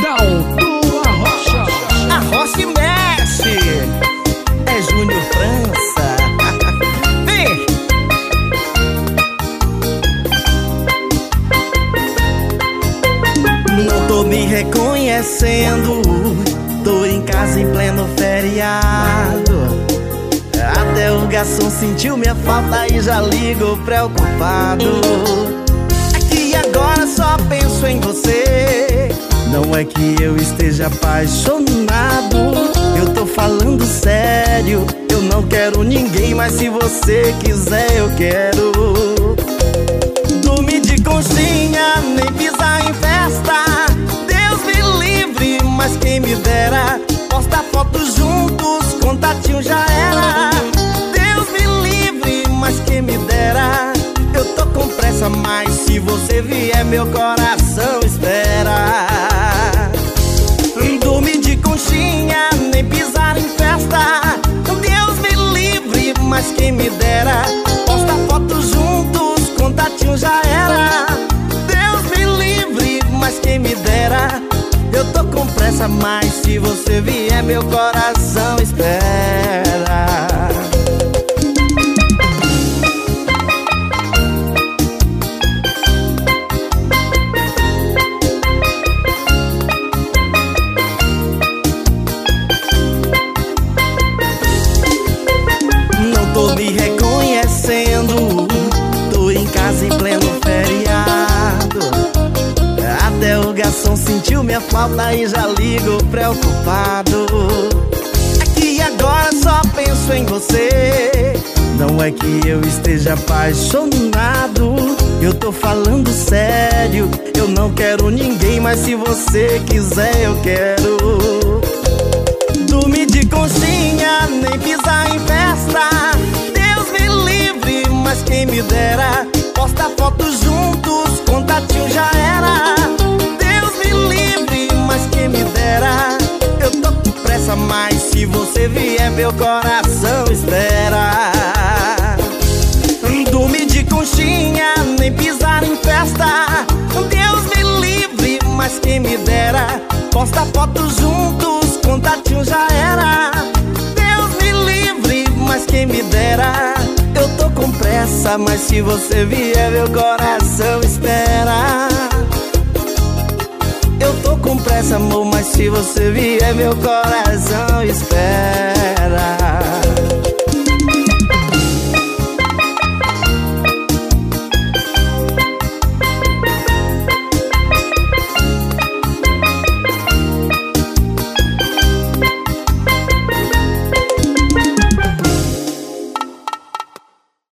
Daldo Arrocha. Arrocha e mexe. É Júnior França. Vem! Não tô me reconhecendo. Tô em casa em pleno feriado. Até o garçom sentiu minha falta e já ligou preocupado. É que agora só penso em você. Não é que eu esteja apaixonado, eu tô falando sério. Eu não quero ninguém, mas se você quiser eu quero. Dormir de conchinha, nem pisar em festa. Deus me livre, mas quem me dera. Postar fotos juntos, contatinho já era. Deus me livre, mas quem me dera. Eu tô com pressa, mas se você vier meu coração espera. Dormir de conchinha, nem pisar em festa. Deus me livre, mas quem me dera. Postar fotos juntos, contatinho já era. Deus me livre, mas quem me dera. Eu tô com pressa, mas se você vier meu coração espera. Não tô me reconhecendo. Tô em casa em pleno feriado. Até o garçom sentiu minha falta e já ligou preocupado. É que agora só penso em você. Não é que eu esteja apaixonado, eu tô falando sério. Eu não quero ninguém, mas se você quiser eu quero. Dormir de conchinha, nem pisar em festa. Deus me livre, mas quem me dera. Postar fotos juntos, contatinho já era. Deus me livre, mas quem me dera. Eu tô com pressa, mas se você vier meu coração espera. Dormir de conchinha, nem pisar em festa. Deus me livre, mas quem me dera. Postar fotos juntos, contatinho já era. Deus me livre, mas quem me dera. Eu tô com pressa, mas se você vier meu coração espera. Eu tô com pressa, amor, mas se você vier meu coração espera.